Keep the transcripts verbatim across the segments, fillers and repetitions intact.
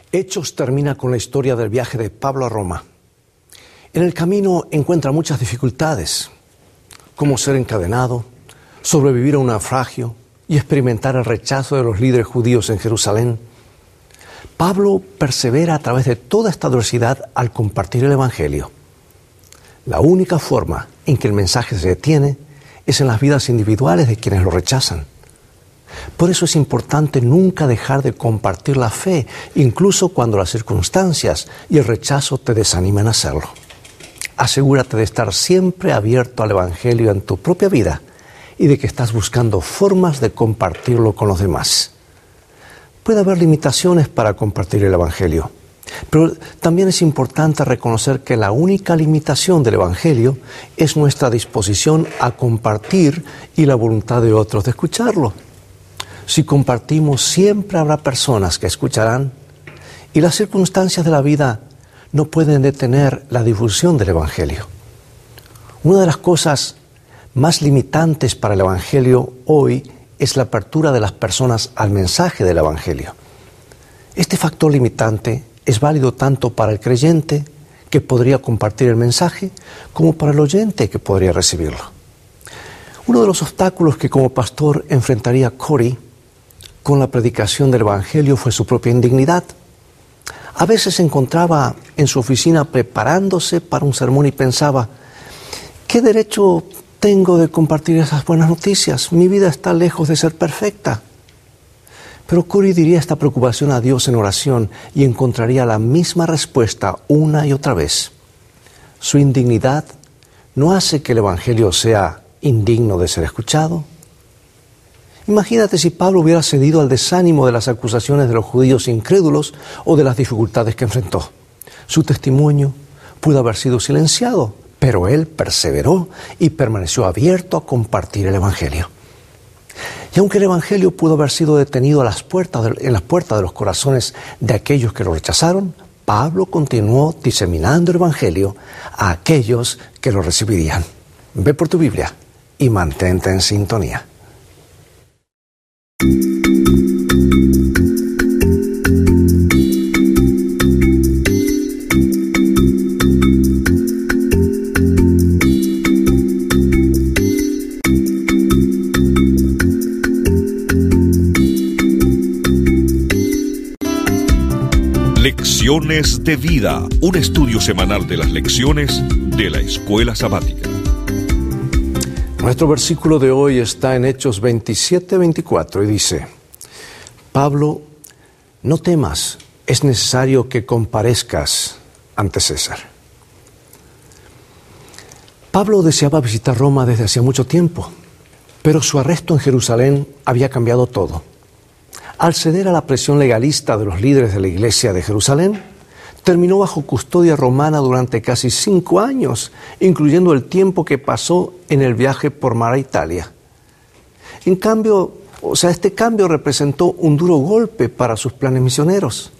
Hechos termina con la historia del viaje de Pablo a Roma. En el camino encuentra muchas dificultades, como ser encadenado, sobrevivir a un naufragio y experimentar el rechazo de los líderes judíos en Jerusalén. Pablo persevera a través de toda esta adversidad al compartir el Evangelio. La única forma en que el mensaje se detiene es en las vidas individuales de quienes lo rechazan. Por eso es importante nunca dejar de compartir la fe, incluso cuando las circunstancias y el rechazo te desaniman a hacerlo. Asegúrate de estar siempre abierto al Evangelio en tu propia vida y de que estás buscando formas de compartirlo con los demás. Puede haber limitaciones para compartir el Evangelio, pero también es importante reconocer que la única limitación del Evangelio es nuestra disposición a compartir y la voluntad de otros de escucharlo. Si compartimos, siempre habrá personas que escucharán y las circunstancias de la vida no pueden detener la difusión del Evangelio. Una de las cosas más limitantes para el Evangelio hoy es la apertura de las personas al mensaje del Evangelio. Este factor limitante es válido tanto para el creyente que podría compartir el mensaje como para el oyente que podría recibirlo. Uno de los obstáculos que como pastor enfrentaría Cory con la predicación del Evangelio fue su propia indignidad. A veces se encontraba en su oficina preparándose para un sermón y pensaba, ¿qué derecho tengo de compartir esas buenas noticias? Mi vida está lejos de ser perfecta. Pero Cory diría esta preocupación a Dios en oración y encontraría la misma respuesta una y otra vez. Su indignidad no hace que el Evangelio sea indigno de ser escuchado. Imagínate si Pablo hubiera cedido al desánimo de las acusaciones de los judíos incrédulos o de las dificultades que enfrentó. Su testimonio pudo haber sido silenciado, pero él perseveró y permaneció abierto a compartir el Evangelio. Y aunque el Evangelio pudo haber sido detenido a las puertas de, en las puertas de los corazones de aquellos que lo rechazaron, Pablo continuó diseminando el Evangelio a aquellos que lo recibirían. Ve por tu Biblia y mantente en sintonía. Lecciones de Vida, un estudio semanal de las lecciones de la Escuela Sabática. Nuestro versículo de hoy está en Hechos veintisiete veinticuatro y dice, Pablo, no temas, es necesario que comparezcas ante César. Pablo deseaba visitar Roma desde hacía mucho tiempo, pero su arresto en Jerusalén había cambiado todo. Al ceder a la presión legalista de los líderes de la iglesia de Jerusalén, terminó bajo custodia romana durante casi cinco años, incluyendo el tiempo que pasó en el viaje por mar a Italia. En cambio, o sea, este cambio representó un duro golpe para sus planes misioneros.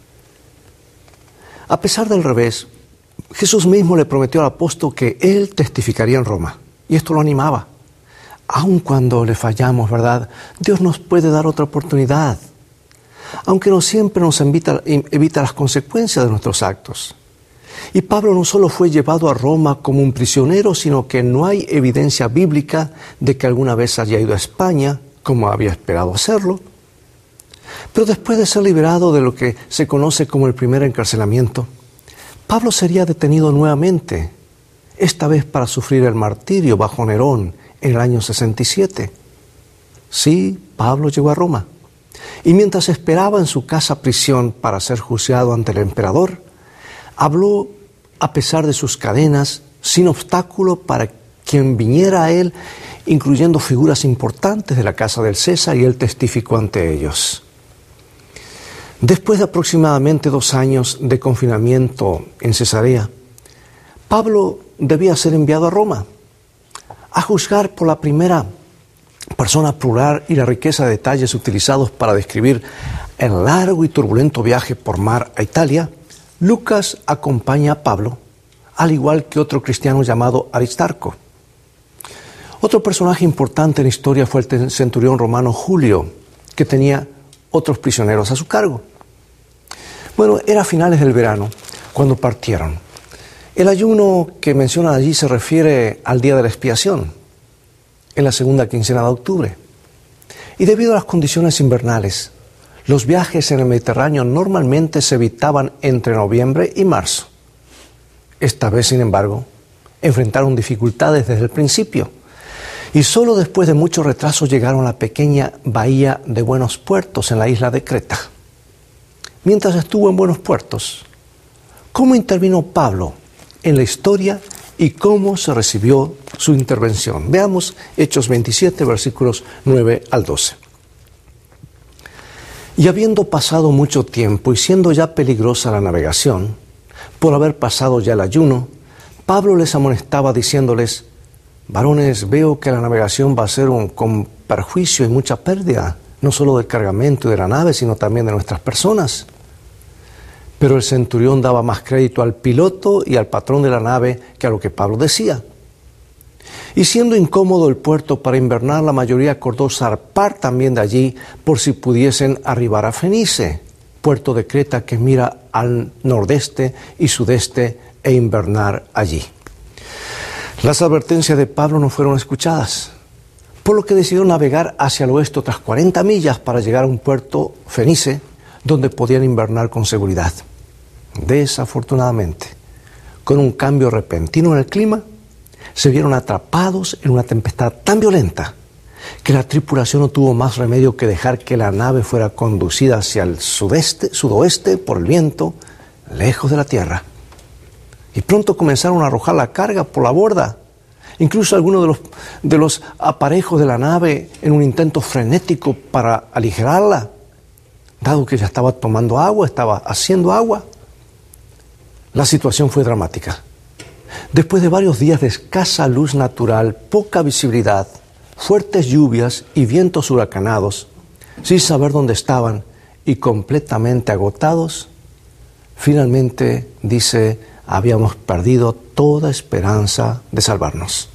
A pesar del revés, Jesús mismo le prometió al apóstol que él testificaría en Roma, y esto lo animaba. Aun cuando le fallamos, ¿verdad? Dios nos puede dar otra oportunidad, aunque no siempre nos evita, evita las consecuencias de nuestros actos. Y Pablo no solo fue llevado a Roma como un prisionero, sino que no hay evidencia bíblica de que alguna vez haya ido a España, como había esperado hacerlo. Pero después de ser liberado de lo que se conoce como el primer encarcelamiento, Pablo sería detenido nuevamente, esta vez para sufrir el martirio bajo Nerón en el año sesenta y siete. Sí, Pablo llegó a Roma. Y mientras esperaba en su casa prisión para ser juzgado ante el emperador, habló a pesar de sus cadenas, sin obstáculo para quien viniera a él, incluyendo figuras importantes de la casa del César, y él testificó ante ellos. Después de aproximadamente dos años de confinamiento en Cesarea, Pablo debía ser enviado a Roma, a juzgar por la primera persona plural y la riqueza de detalles utilizados para describir el largo y turbulento viaje por mar a Italia. Lucas acompaña a Pablo, al igual que otro cristiano llamado Aristarco. Otro personaje importante en la historia fue el centurión romano Julio, que tenía otros prisioneros a su cargo. Bueno, era a finales del verano cuando partieron. El ayuno que mencionan allí se refiere al día de la expiación, en la segunda quincena de octubre. Y debido a las condiciones invernales, los viajes en el Mediterráneo normalmente se evitaban entre noviembre y marzo. Esta vez, sin embargo, enfrentaron dificultades desde el principio y solo después de mucho retraso llegaron a la pequeña bahía de Buenos Puertos en la isla de Creta. Mientras estuvo en Buenos Puertos, ¿cómo intervino Pablo en la historia y cómo se recibió su intervención? Veamos Hechos veintisiete, versículos nueve al doce. Y habiendo pasado mucho tiempo y siendo ya peligrosa la navegación, por haber pasado ya el ayuno, Pablo les amonestaba diciéndoles: varones, veo que la navegación va a ser un, con perjuicio y mucha pérdida, no solo del cargamento y de la nave, sino también de nuestras personas. Pero el centurión daba más crédito al piloto y al patrón de la nave que a lo que Pablo decía. Y siendo incómodo el puerto para invernar, la mayoría acordó zarpar también de allí por si pudiesen arribar a Fenice, puerto de Creta que mira al nordeste y sudeste, e invernar allí. Las advertencias de Pablo no fueron escuchadas, por lo que decidió navegar hacia el oeste otras cuarenta millas para llegar a un puerto Fenice, donde podían invernar con seguridad. Desafortunadamente, con un cambio repentino en el clima, se vieron atrapados en una tempestad tan violenta que la tripulación no tuvo más remedio que dejar que la nave fuera conducida hacia el sudeste, sudoeste por el viento, lejos de la tierra. Y pronto comenzaron a arrojar la carga por la borda. Incluso algunos de los, de los aparejos de la nave en un intento frenético para aligerarla, dado que ya estaba tomando agua, estaba haciendo agua. La situación fue dramática. Después de varios días de escasa luz natural, poca visibilidad, fuertes lluvias y vientos huracanados, sin saber dónde estaban y completamente agotados, finalmente, dice, habíamos perdido toda esperanza de salvarnos.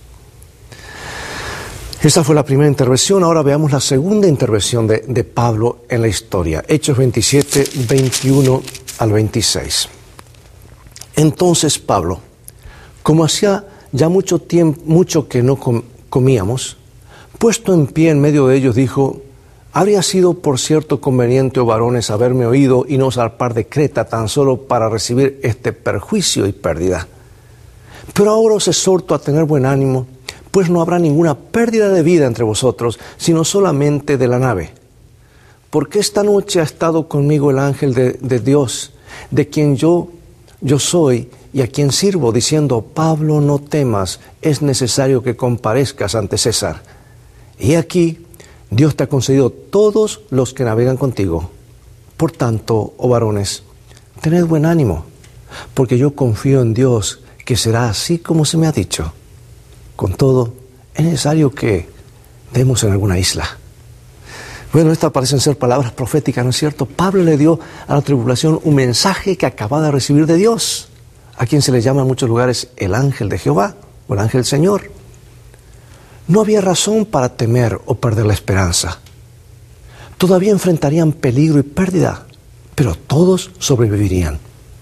Esa fue la primera intervención. Ahora veamos la segunda intervención de, de Pablo en la historia. Hechos veintisiete, veintiuno al veintiséis. Entonces Pablo, como hacía ya mucho tiempo, mucho que no com- comíamos, puesto en pie en medio de ellos, dijo: habría sido por cierto conveniente, oh varones, haberme oído y no zarpar de Creta tan solo para recibir este perjuicio y pérdida. Pero ahora os exhorto a tener buen ánimo, pues no habrá ninguna pérdida de vida entre vosotros, sino solamente de la nave. Porque esta noche ha estado conmigo el ángel de, de Dios, de quien yo, yo soy y a quien sirvo, diciendo: Pablo, no temas, es necesario que comparezcas ante César. Y aquí Dios te ha concedido todos los que navegan contigo. Por tanto, oh varones, tened buen ánimo, porque yo confío en Dios que será así como se me ha dicho. Con todo, es necesario que demos en alguna isla. Bueno, estas parecen ser palabras proféticas, ¿no es cierto? Pablo le dio a la tripulación un mensaje que acababa de recibir de Dios, a quien se le llama en muchos lugares el ángel de Jehová o el ángel del Señor. No había razón para temer o perder la esperanza. Todavía enfrentarían peligro y pérdida, pero todos sobrevivirían.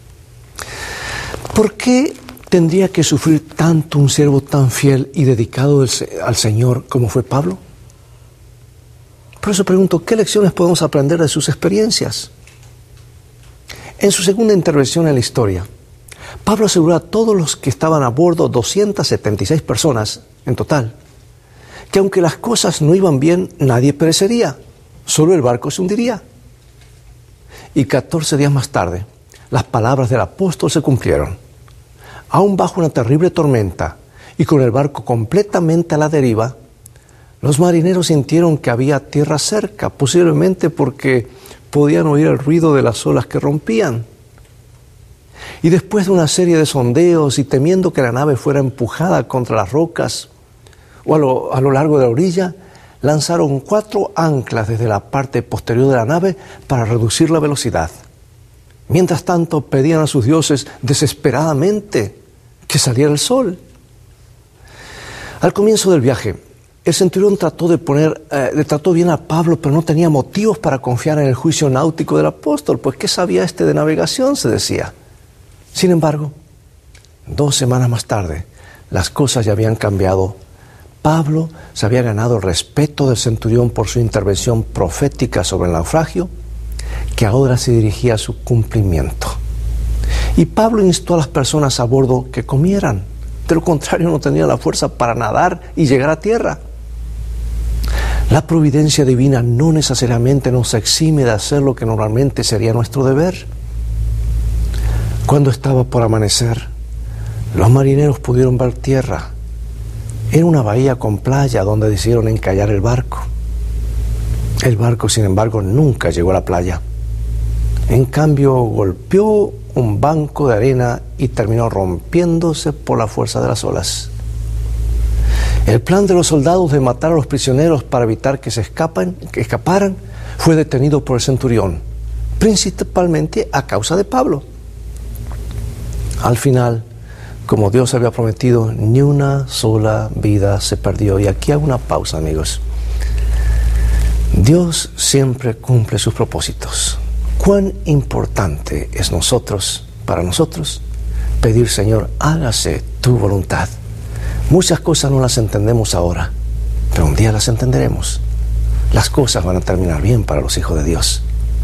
¿Por qué tendría que sufrir tanto un siervo tan fiel y dedicado al Señor como fue Pablo? Por eso pregunto, ¿qué lecciones podemos aprender de sus experiencias? En su segunda intervención en la historia, Pablo aseguró a todos los que estaban a bordo, doscientas setenta y seis personas en total, que aunque las cosas no iban bien, nadie perecería, solo el barco se hundiría. Y catorce días más tarde, las palabras del apóstol se cumplieron. Aún bajo una terrible tormenta y con el barco completamente a la deriva, los marineros sintieron que había tierra cerca, posiblemente porque podían oír el ruido de las olas que rompían. Y después de una serie de sondeos y temiendo que la nave fuera empujada contra las rocas o a lo, a lo largo de la orilla, lanzaron cuatro anclas desde la parte posterior de la nave para reducir la velocidad. Mientras tanto, pedían a sus dioses desesperadamente que saliera el sol. Al comienzo del viaje, El centurión trató de poner, eh, le trató bien a Pablo, pero no tenía motivos para confiar en el juicio náutico del apóstol, pues ¿qué sabía este de navegación?, se decía. Sin embargo, dos semanas más tarde, las cosas ya habían cambiado. Pablo se había ganado el respeto del centurión por su intervención profética sobre el naufragio, que ahora se dirigía a su cumplimiento. Y Pablo instó a las personas a bordo que comieran. De lo contrario, no tenían la fuerza para nadar y llegar a tierra. La providencia divina no necesariamente nos exime de hacer lo que normalmente sería nuestro deber. Cuando estaba por amanecer, los marineros pudieron ver tierra. Era una bahía con playa donde decidieron encallar el barco. El barco, sin embargo, nunca llegó a la playa. En cambio, golpeó un banco de arena y terminó rompiéndose por la fuerza de las olas. El plan de los soldados de matar a los prisioneros para evitar que se escapan, que escaparan fue detenido por el centurión, principalmente a causa de Pablo. Al final, como Dios había prometido, ni una sola vida se perdió. Y aquí hago una pausa, amigos. Dios siempre cumple sus propósitos. Cuán importante es nosotros, para nosotros, pedir, Señor, hágase tu voluntad. Muchas cosas no las entendemos ahora, pero un día las entenderemos. Las cosas van a terminar bien para los hijos de Dios.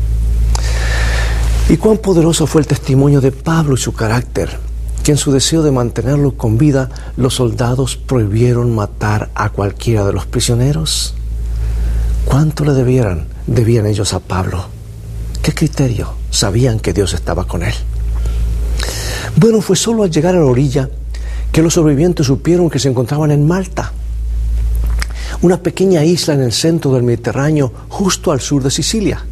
Y cuán poderoso fue el testimonio de Pablo y su carácter, que en su deseo de mantenerlo con vida, los soldados prohibieron matar a cualquiera de los prisioneros. ¿Cuánto le debieran, debían ellos a Pablo? ¿Qué criterio? Sabían que Dios estaba con él. Bueno, fue solo al llegar a la orilla que los sobrevivientes supieron que se encontraban en Malta, una pequeña isla en el centro del Mediterráneo, justo al sur de Sicilia.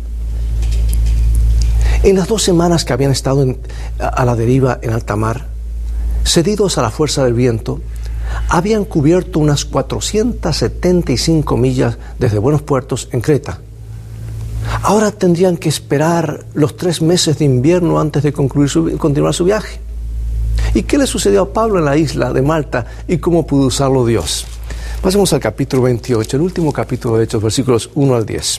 En las dos semanas que habían estado en, a la deriva en alta mar, cedidos a la fuerza del viento, habían cubierto unas cuatrocientas setenta y cinco millas desde Buenos Puertos en Creta. Ahora tendrían que esperar los tres meses de invierno antes de concluir su, continuar su viaje. ¿Y qué le sucedió a Pablo en la isla de Malta y cómo pudo usarlo Dios? Pasemos al capítulo veintiocho, el último capítulo de Hechos, versículos uno al diez.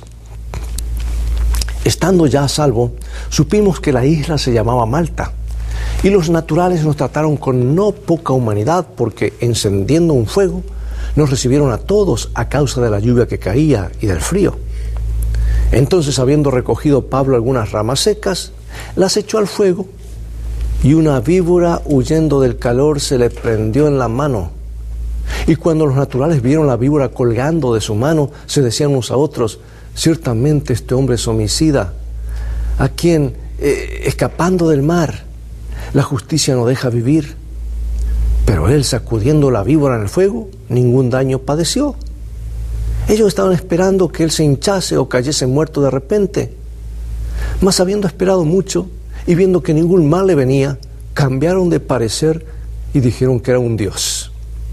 Estando ya a salvo, supimos que la isla se llamaba Malta, y los naturales nos trataron con no poca humanidad, porque encendiendo un fuego, nos recibieron a todos a causa de la lluvia que caía y del frío. Entonces, habiendo recogido Pablo algunas ramas secas, las echó al fuego, y una víbora, huyendo del calor, se le prendió en la mano. Y cuando los naturales vieron la víbora colgando de su mano, se decían unos a otros: ciertamente este hombre es homicida, a quien, eh, escapando del mar, la justicia no deja vivir. Pero él, sacudiendo la víbora en el fuego, ningún daño padeció. Ellos estaban esperando que él se hinchase o cayese muerto de repente. Mas habiendo esperado mucho y viendo que ningún mal le venía, cambiaron de parecer y dijeron que era un dios.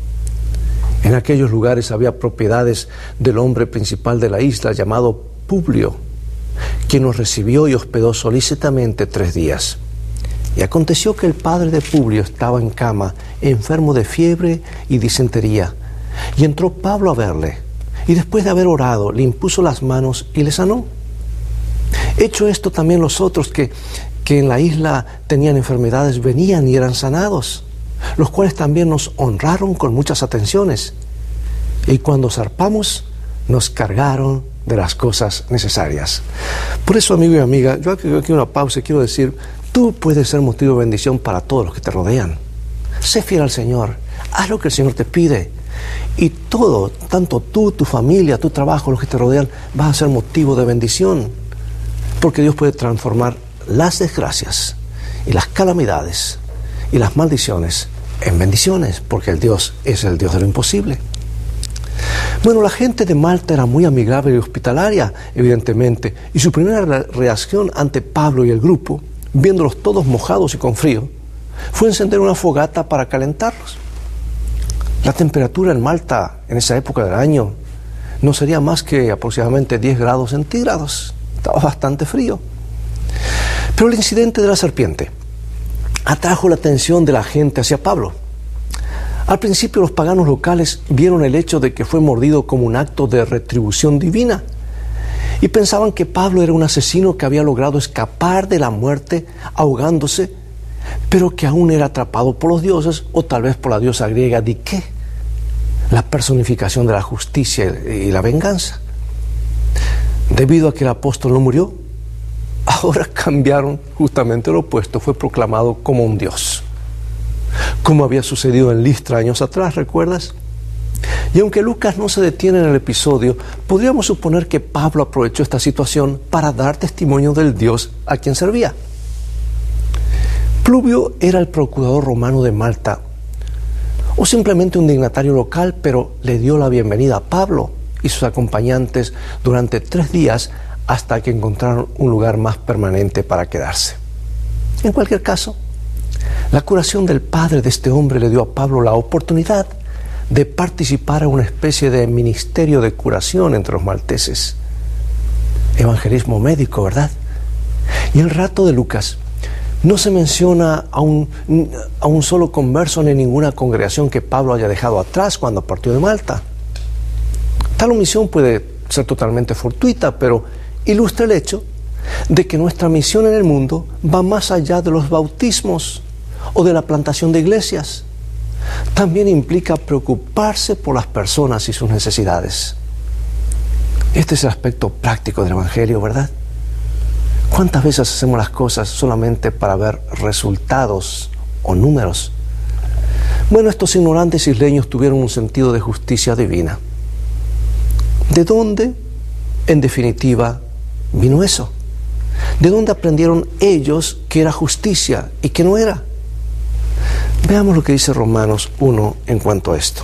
En aquellos lugares había propiedades del hombre principal de la isla, llamado Publio, quien nos recibió y hospedó solícitamente tres días. Y aconteció que el padre de Publio estaba en cama, enfermo de fiebre y disentería. Y entró Pablo a verle, y después de haber orado, le impuso las manos y le sanó. Hecho esto, también los otros que, que en la isla tenían enfermedades venían y eran sanados, los cuales también nos honraron con muchas atenciones. Y cuando zarpamos, nos cargaron de las cosas necesarias. Por eso, amigo y amiga, yo aquí, aquí una pausa y quiero decir: tú puedes ser motivo de bendición para todos los que te rodean. Sé fiel al Señor, haz lo que el Señor te pide, y todo, tanto tú, tu familia, tu trabajo, los que te rodean, vas a ser motivo de bendición, porque Dios puede transformar las desgracias y las calamidades y las maldiciones en bendiciones, porque el Dios es el Dios de lo imposible. Bueno, la gente de Malta era muy amigable y hospitalaria, evidentemente, y su primera reacción ante Pablo y el grupo, viéndolos todos mojados y con frío, fue encender una fogata para calentarlos. La temperatura en Malta en esa época del año no sería más que aproximadamente diez grados centígrados. Estaba bastante frío. Pero el incidente de la serpiente atrajo la atención de la gente hacia Pablo. Al principio los paganos locales vieron el hecho de que fue mordido como un acto de retribución divina y pensaban que Pablo era un asesino que había logrado escapar de la muerte ahogándose, pero que aún era atrapado por los dioses o tal vez por la diosa griega Dike, la personificación de la justicia y la venganza. Debido a que el apóstol no murió, ahora cambiaron justamente lo opuesto, fue proclamado como un dios, como había sucedido en Listra años atrás, ¿recuerdas? Y aunque Lucas no se detiene en el episodio, podríamos suponer que Pablo aprovechó esta situación para dar testimonio del Dios a quien servía. Pluvio era el procurador romano de Malta, o simplemente un dignatario local, pero le dio la bienvenida a Pablo y sus acompañantes durante tres días hasta que encontraron un lugar más permanente para quedarse. En cualquier caso, la curación del padre de este hombre le dio a Pablo la oportunidad de participar en una especie de ministerio de curación entre los malteses. Evangelismo médico, ¿verdad? Y en el relato de Lucas no se menciona a un, a un solo converso ni ninguna congregación que Pablo haya dejado atrás cuando partió de Malta. Tal omisión puede ser totalmente fortuita, pero ilustra el hecho de que nuestra misión en el mundo va más allá de los bautismos o de la plantación de iglesias. También implica preocuparse por las personas y sus necesidades. Este es el aspecto práctico del Evangelio, ¿verdad? ¿Cuántas veces hacemos las cosas solamente para ver resultados o números? Bueno, estos ignorantes isleños tuvieron un sentido de justicia divina. ¿De dónde, en definitiva, vino eso? ¿De dónde aprendieron ellos que era justicia y que no era? Veamos lo que dice Romanos uno en cuanto a esto.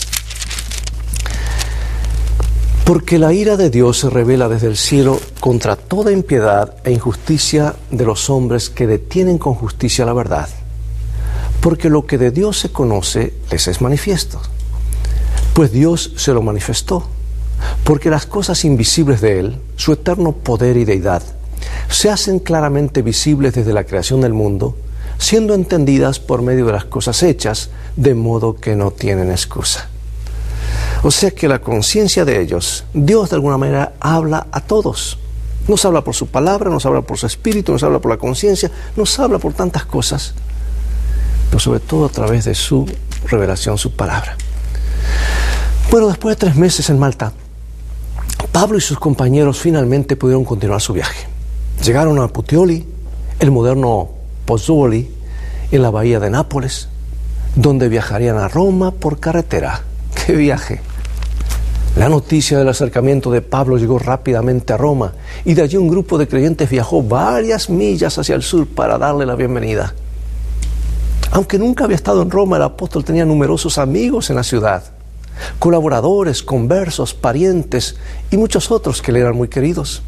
Porque la ira de Dios se revela desde el cielo contra toda impiedad e injusticia de los hombres que detienen con justicia la verdad. Porque lo que de Dios se conoce les es manifiesto, pues Dios se lo manifestó. Porque las cosas invisibles de Él, su eterno poder y deidad, se hacen claramente visibles desde la creación del mundo, siendo entendidas por medio de las cosas hechas, de modo que no tienen excusa. O sea que la conciencia de ellos, Dios de alguna manera habla a todos. Nos habla por su palabra, nos habla por su espíritu, nos habla por la conciencia, nos habla por tantas cosas, pero sobre todo a través de su revelación, su palabra. Bueno, después de tres meses en Malta, Pablo y sus compañeros finalmente pudieron continuar su viaje. Llegaron a Puteoli, el moderno Pozzuoli, en la bahía de Nápoles, donde viajarían a Roma por carretera. ¡Qué viaje! La noticia del acercamiento de Pablo llegó rápidamente a Roma y de allí un grupo de creyentes viajó varias millas hacia el sur para darle la bienvenida. Aunque nunca había estado en Roma, el apóstol tenía numerosos amigos en la ciudad, colaboradores, conversos, parientes y muchos otros que le eran muy queridos.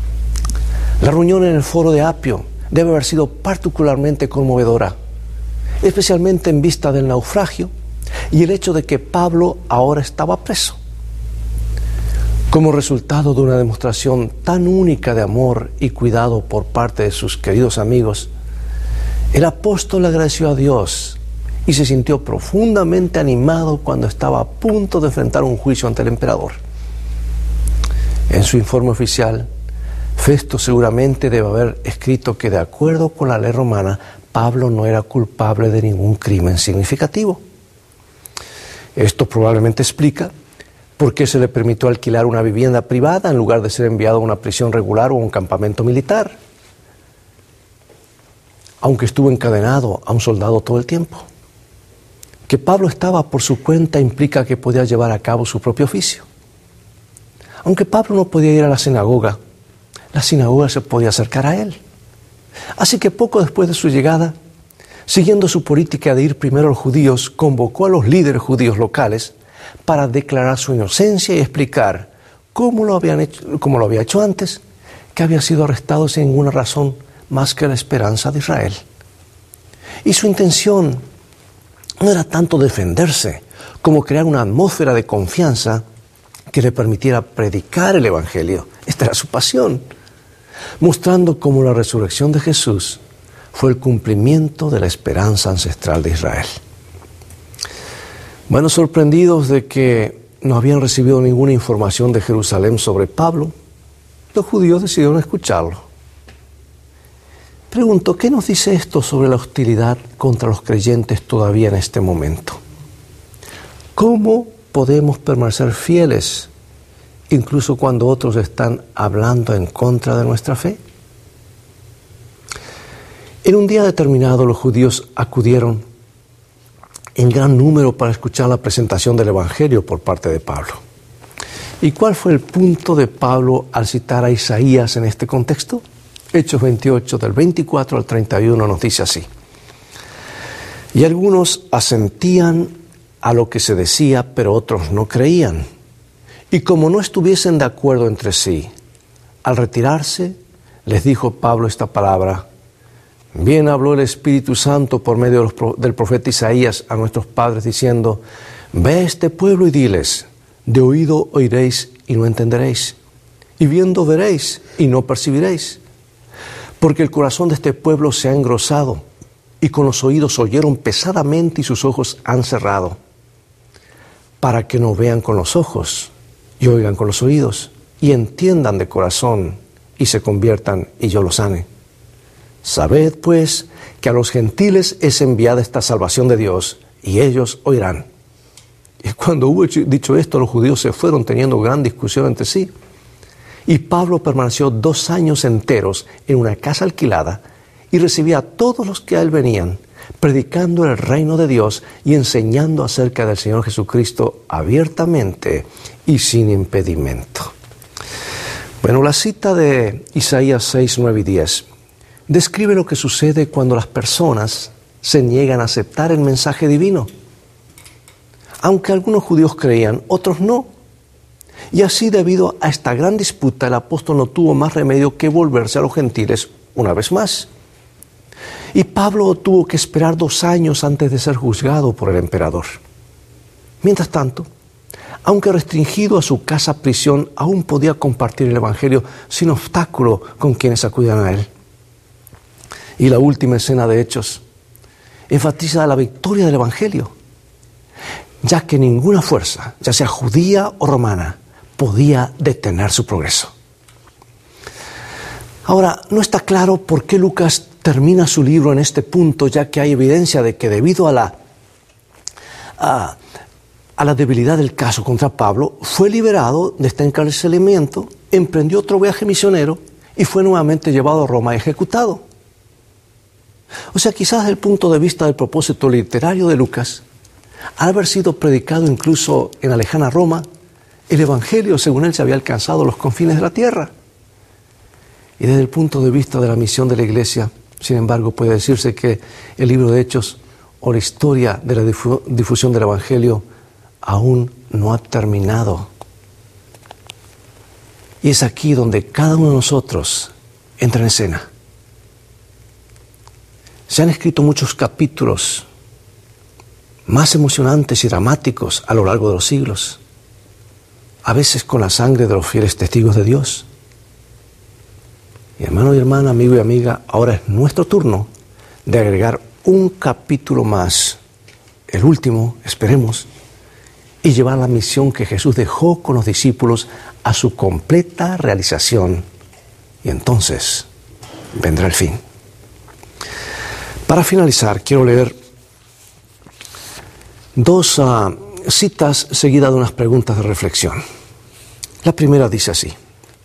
La reunión en el foro de Apio debe haber sido particularmente conmovedora, especialmente en vista del naufragio y el hecho de que Pablo ahora estaba preso. Como resultado de una demostración tan única de amor y cuidado por parte de sus queridos amigos, el apóstol agradeció a Dios y se sintió profundamente animado cuando estaba a punto de enfrentar un juicio ante el emperador. En su informe oficial, Festo seguramente debe haber escrito que de acuerdo con la ley romana, Pablo no era culpable de ningún crimen significativo. Esto probablemente explica por qué se le permitió alquilar una vivienda privada en lugar de ser enviado a una prisión regular o a un campamento militar, aunque estuvo encadenado a un soldado todo el tiempo. Que Pablo estaba por su cuenta implica que podía llevar a cabo su propio oficio. Aunque Pablo no podía ir a la sinagoga, la sinagoga se podía acercar a él. Así que poco después de su llegada, siguiendo su política de ir primero a los judíos, convocó a los líderes judíos locales para declarar su inocencia y explicar cómo lo habían hecho, cómo lo había hecho antes, que había sido arrestado sin ninguna razón más que la esperanza de Israel. Y su intención no era tanto defenderse como crear una atmósfera de confianza que le permitiera predicar el Evangelio. Esta era su pasión, mostrando cómo la resurrección de Jesús fue el cumplimiento de la esperanza ancestral de Israel. Bueno, sorprendidos de que no habían recibido ninguna información de Jerusalén sobre Pablo, los judíos decidieron escucharlo. Pregunto, ¿qué nos dice esto sobre la hostilidad contra los creyentes todavía en este momento? ¿Cómo podemos permanecer fieles incluso cuando otros están hablando en contra de nuestra fe? En un día determinado, los judíos acudieron en gran número para escuchar la presentación del Evangelio por parte de Pablo. ¿Y cuál fue el punto de Pablo al citar a Isaías en este contexto? Hechos veintiocho, del veinticuatro al treinta y uno, nos dice así: y algunos asentían a lo que se decía, pero otros no creían. Y como no estuviesen de acuerdo entre sí, al retirarse, les dijo Pablo esta palabra: bien habló el Espíritu Santo por medio de los, del profeta Isaías a nuestros padres, diciendo: ve a este pueblo y diles, de oído oiréis y no entenderéis, y viendo veréis y no percibiréis. Porque el corazón de este pueblo se ha engrosado, y con los oídos oyeron pesadamente y sus ojos han cerrado, para que no vean con los ojos y oigan con los oídos, y entiendan de corazón y se conviertan y yo los sane. Sabed pues que a los gentiles es enviada esta salvación de Dios, y ellos oirán. Y cuando hubo dicho esto, los judíos se fueron teniendo gran discusión entre sí. Y Pablo permaneció dos años enteros en una casa alquilada y recibía a todos los que a él venían, predicando el reino de Dios y enseñando acerca del Señor Jesucristo abiertamente y sin impedimento. Bueno, la cita de Isaías seis, nueve y diez describe lo que sucede cuando las personas se niegan a aceptar el mensaje divino. Aunque algunos judíos creían, otros no. Y así, debido a esta gran disputa, el apóstol no tuvo más remedio que volverse a los gentiles una vez más. Y Pablo tuvo que esperar dos años antes de ser juzgado por el emperador. Mientras tanto, aunque restringido a su casa prisión, aún podía compartir el Evangelio sin obstáculo con quienes acudían a él. Y la última escena de Hechos enfatiza la victoria del Evangelio, ya que ninguna fuerza, ya sea judía o romana, podía detener su progreso. Ahora, no está claro por qué Lucas termina su libro en este punto, ya que hay evidencia de que debido a la, a, a la debilidad del caso contra Pablo, fue liberado de este encarcelamiento, emprendió otro viaje misionero y fue nuevamente llevado a Roma y ejecutado. O sea, quizás desde el punto de vista del propósito literario de Lucas, al haber sido predicado incluso en la lejana Roma, el Evangelio, según él, se había alcanzado los confines de la tierra. Y desde el punto de vista de la misión de la Iglesia, sin embargo, puede decirse que el libro de Hechos o la historia de la difu- difusión del Evangelio aún no ha terminado. Y es aquí donde cada uno de nosotros entra en escena. Se han escrito muchos capítulos más emocionantes y dramáticos a lo largo de los siglos, a veces con la sangre de los fieles testigos de Dios. Y hermano y hermana, amigo y amiga, ahora es nuestro turno de agregar un capítulo más, el último, esperemos, y llevar la misión que Jesús dejó con los discípulos a su completa realización. Y entonces vendrá el fin. Para finalizar, quiero leer dos uh, citas seguidas de unas preguntas de reflexión. La primera dice así: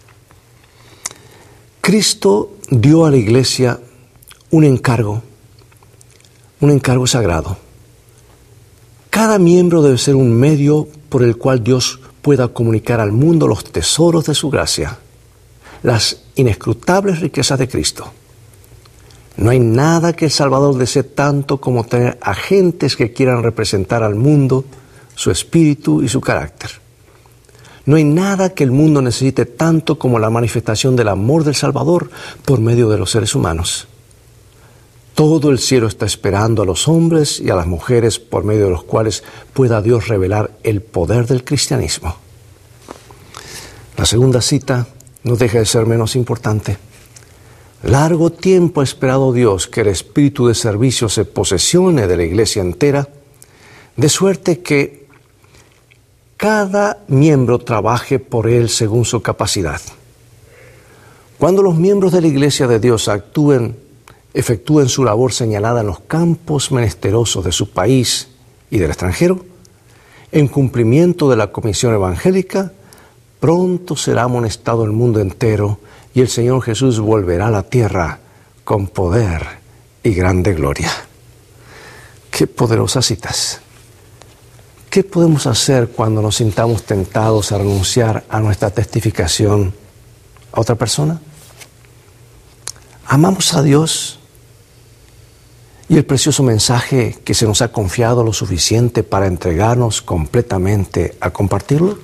Cristo dio a la Iglesia un encargo, un encargo sagrado. Cada miembro debe ser un medio por el cual Dios pueda comunicar al mundo los tesoros de su gracia, las inescrutables riquezas de Cristo. No hay nada que el Salvador desee tanto como tener agentes que quieran representar al mundo, su espíritu y su carácter. No hay nada que el mundo necesite tanto como la manifestación del amor del Salvador por medio de los seres humanos. Todo el cielo está esperando a los hombres y a las mujeres por medio de los cuales pueda Dios revelar el poder del cristianismo. La segunda cita no deja de ser menos importante. Largo tiempo ha esperado Dios que el espíritu de servicio se posesione de la iglesia entera, de suerte que cada miembro trabaje por él según su capacidad. Cuando los miembros de la Iglesia de Dios actúen, efectúen su labor señalada en los campos menesterosos de su país y del extranjero, en cumplimiento de la comisión evangélica, pronto será amonestado el mundo entero y el Señor Jesús volverá a la tierra con poder y grande gloria. ¡Qué poderosas citas! ¿Qué podemos hacer cuando nos sintamos tentados a renunciar a nuestra testificación a otra persona? ¿Amamos a Dios y el precioso mensaje que se nos ha confiado lo suficiente para entregarnos completamente a compartirlo?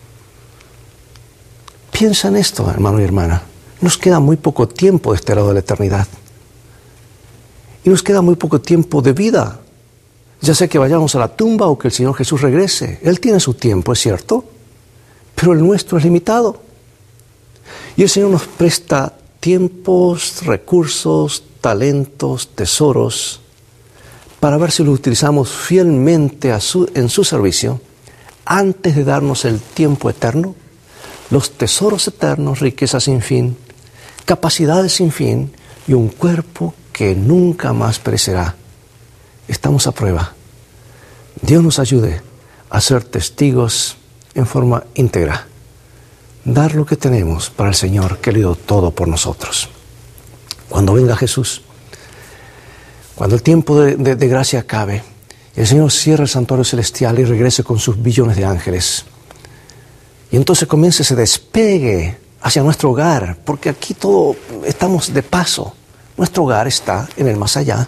Piensa en esto, hermano y hermana. Nos queda muy poco tiempo de este lado de la eternidad. Y nos queda muy poco tiempo de vida. Ya sea que vayamos a la tumba o que el Señor Jesús regrese. Él tiene su tiempo, es cierto, pero el nuestro es limitado. Y el Señor nos presta tiempos, recursos, talentos, tesoros, para ver si los utilizamos fielmente a su, en su servicio, antes de darnos el tiempo eterno, los tesoros eternos, riquezas sin fin, capacidades sin fin y un cuerpo que nunca más perecerá. Estamos a prueba. Dios nos ayude a ser testigos en forma íntegra. Dar lo que tenemos para el Señor que le dio todo por nosotros. Cuando venga Jesús, cuando el tiempo de, de, de gracia acabe, el Señor cierre el santuario celestial y regrese con sus billones de ángeles. Y entonces comience ese despegue hacia nuestro hogar, porque aquí todo estamos de paso. Nuestro hogar está en el más allá.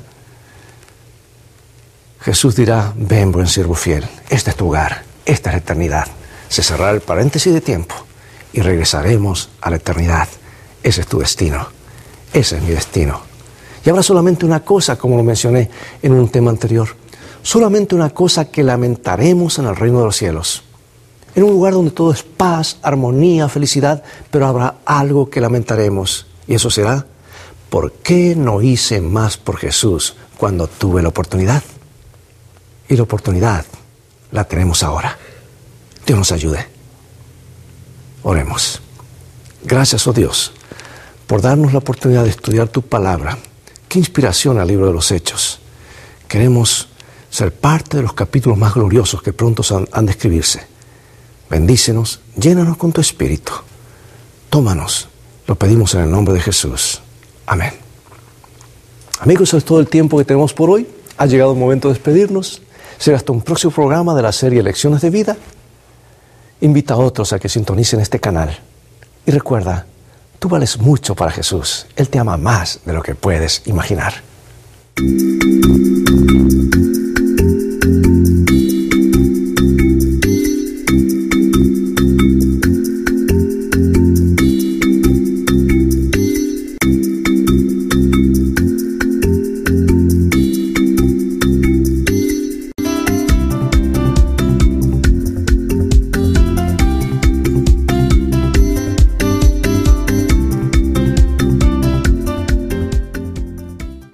Jesús dirá: ven, buen siervo fiel, este es tu hogar, esta es la eternidad. Se cerrará el paréntesis de tiempo y regresaremos a la eternidad. Ese es tu destino, ese es mi destino. Y habrá solamente una cosa, como lo mencioné en un tema anterior, solamente una cosa que lamentaremos en el reino de los cielos. En un lugar donde todo es paz, armonía, felicidad, pero habrá algo que lamentaremos, y eso será: ¿por qué no hice más por Jesús cuando tuve la oportunidad? Y la oportunidad la tenemos ahora. Dios nos ayude. Oremos. Gracias, oh Dios, por darnos la oportunidad de estudiar tu palabra. Qué inspiración al libro de los Hechos. Queremos ser parte de los capítulos más gloriosos que pronto han, han de escribirse. Bendícenos, llénanos con tu espíritu. Tómanos, lo pedimos en el nombre de Jesús. Amén. Amigos, eso es todo el tiempo que tenemos por hoy. Ha llegado el momento de despedirnos. Será hasta un próximo programa de la serie Lecciones de Vida. Invita a otros a que sintonicen este canal. Y recuerda, tú vales mucho para Jesús. Él te ama más de lo que puedes imaginar.